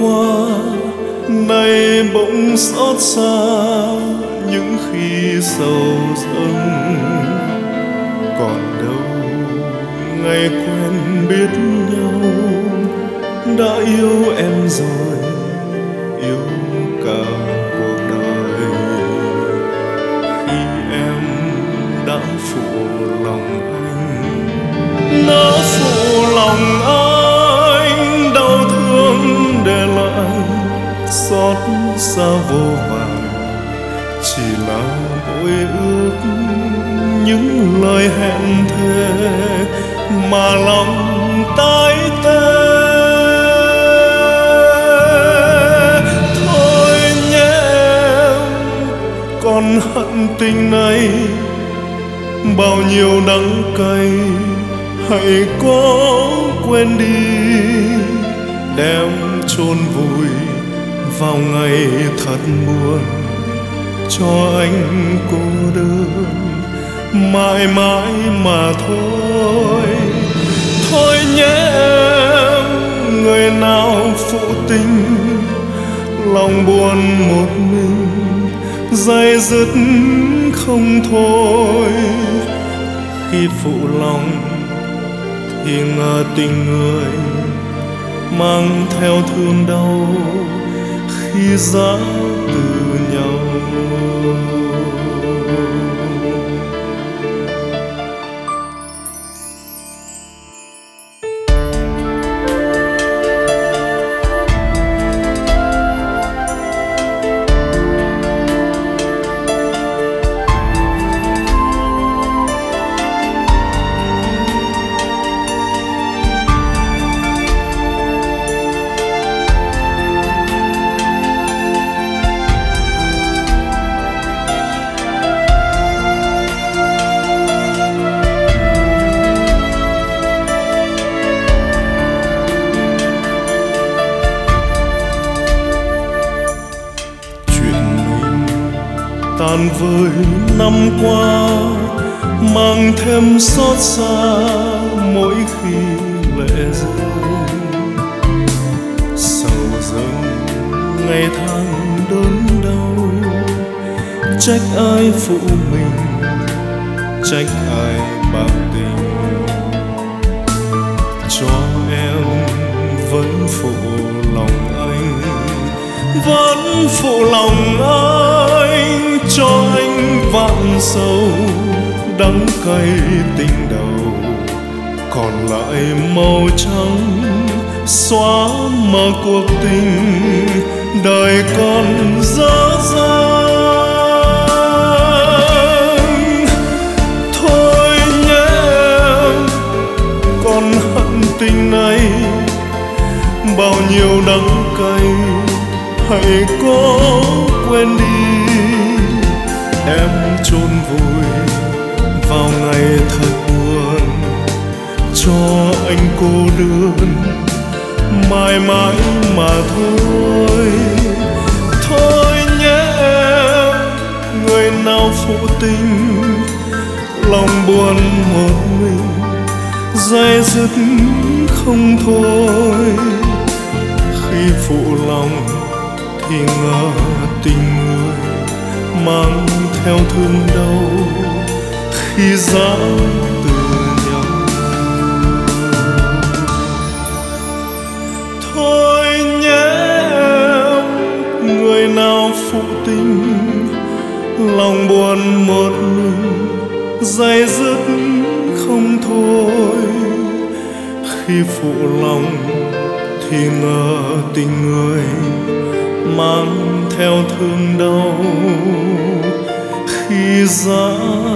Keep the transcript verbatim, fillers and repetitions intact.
qua, nay bỗng xót xa những khi sầu dâng. Còn đâu ngày quen biết nhau, đã yêu em rồi, yêu cả cuộc đời. Khi em đã phụ lòng anh, đã phụ lòng anh, đau thương để lại xót xa vô vàn. Chỉ là mỗi ước những lời hẹn thề mà lòng tái tê. Thôi nhé em, còn hận tình này bao nhiêu đắng cay, hãy cố quên đi, đem chôn vùi vào ngày thật buồn, cho anh cô đơn mãi mãi mà thôi. Thôi nhé em, người nào phụ tình, lòng buồn một mình, day dứt không thôi. Khi phụ lòng thì ngờ tình người mang theo thương đau khi giã từ nhau. Tàn vơi năm qua, mang thêm xót xa mỗi khi lệ rơi. Sầu dâng ngày tháng đớn đau, trách ai phụ mình, trách ai bạc tình. Cho em vẫn phụ lòng anh, vẫn phụ lòng anh, cho anh vạn sầu đắng cay tình đầu. Còn lại màu trắng xóa mờ cuộc tình, đời còn dở dang. Thôi nhé em, còn hận tình này bao nhiêu đắng cay, hãy cố quên đi, em chôn vùi vào ngày thật buồn, cho anh cô đơn mãi mãi mà thôi. Thôi nhé em, người nào phụ tình, lòng buồn một mình, day dứt không thôi. Khi phụ lòng thì ngờ tình người mang theo thương đau khi giã từ nhau. Thôi nhé em, người nào phụ tình, lòng buồn một mình, day dứt không thôi. Khi phụ lòng thì ngờ tình người mang theo thương đau khi giã